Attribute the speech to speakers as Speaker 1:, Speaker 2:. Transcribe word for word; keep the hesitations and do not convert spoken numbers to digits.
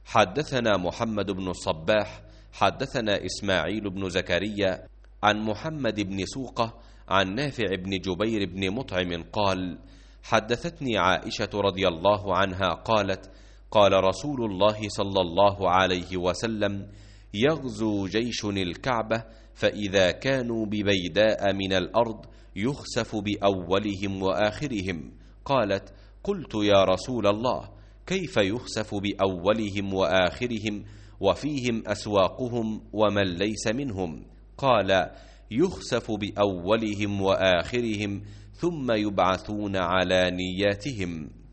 Speaker 1: حدثنا محمد بن الصباح حدثنا إسماعيل بن زكريا عن محمد بن سوقة عن نافع بن جبير بن مطعم قال: حدثتني عائشة رضي الله عنها قالت: قال رسول الله صلى الله عليه وسلم: يغزو جيش الكعبة، فإذا كانوا ببيداء من الأرض يخسف بأولهم وآخرهم. قالت: قلت يا رسول الله، كيف يخسف بأولهم وآخرهم وفيهم أسواقهم ومن ليس منهم؟ قال: يخسف بأولهم وآخرهم ثم يبعثون على نياتهم.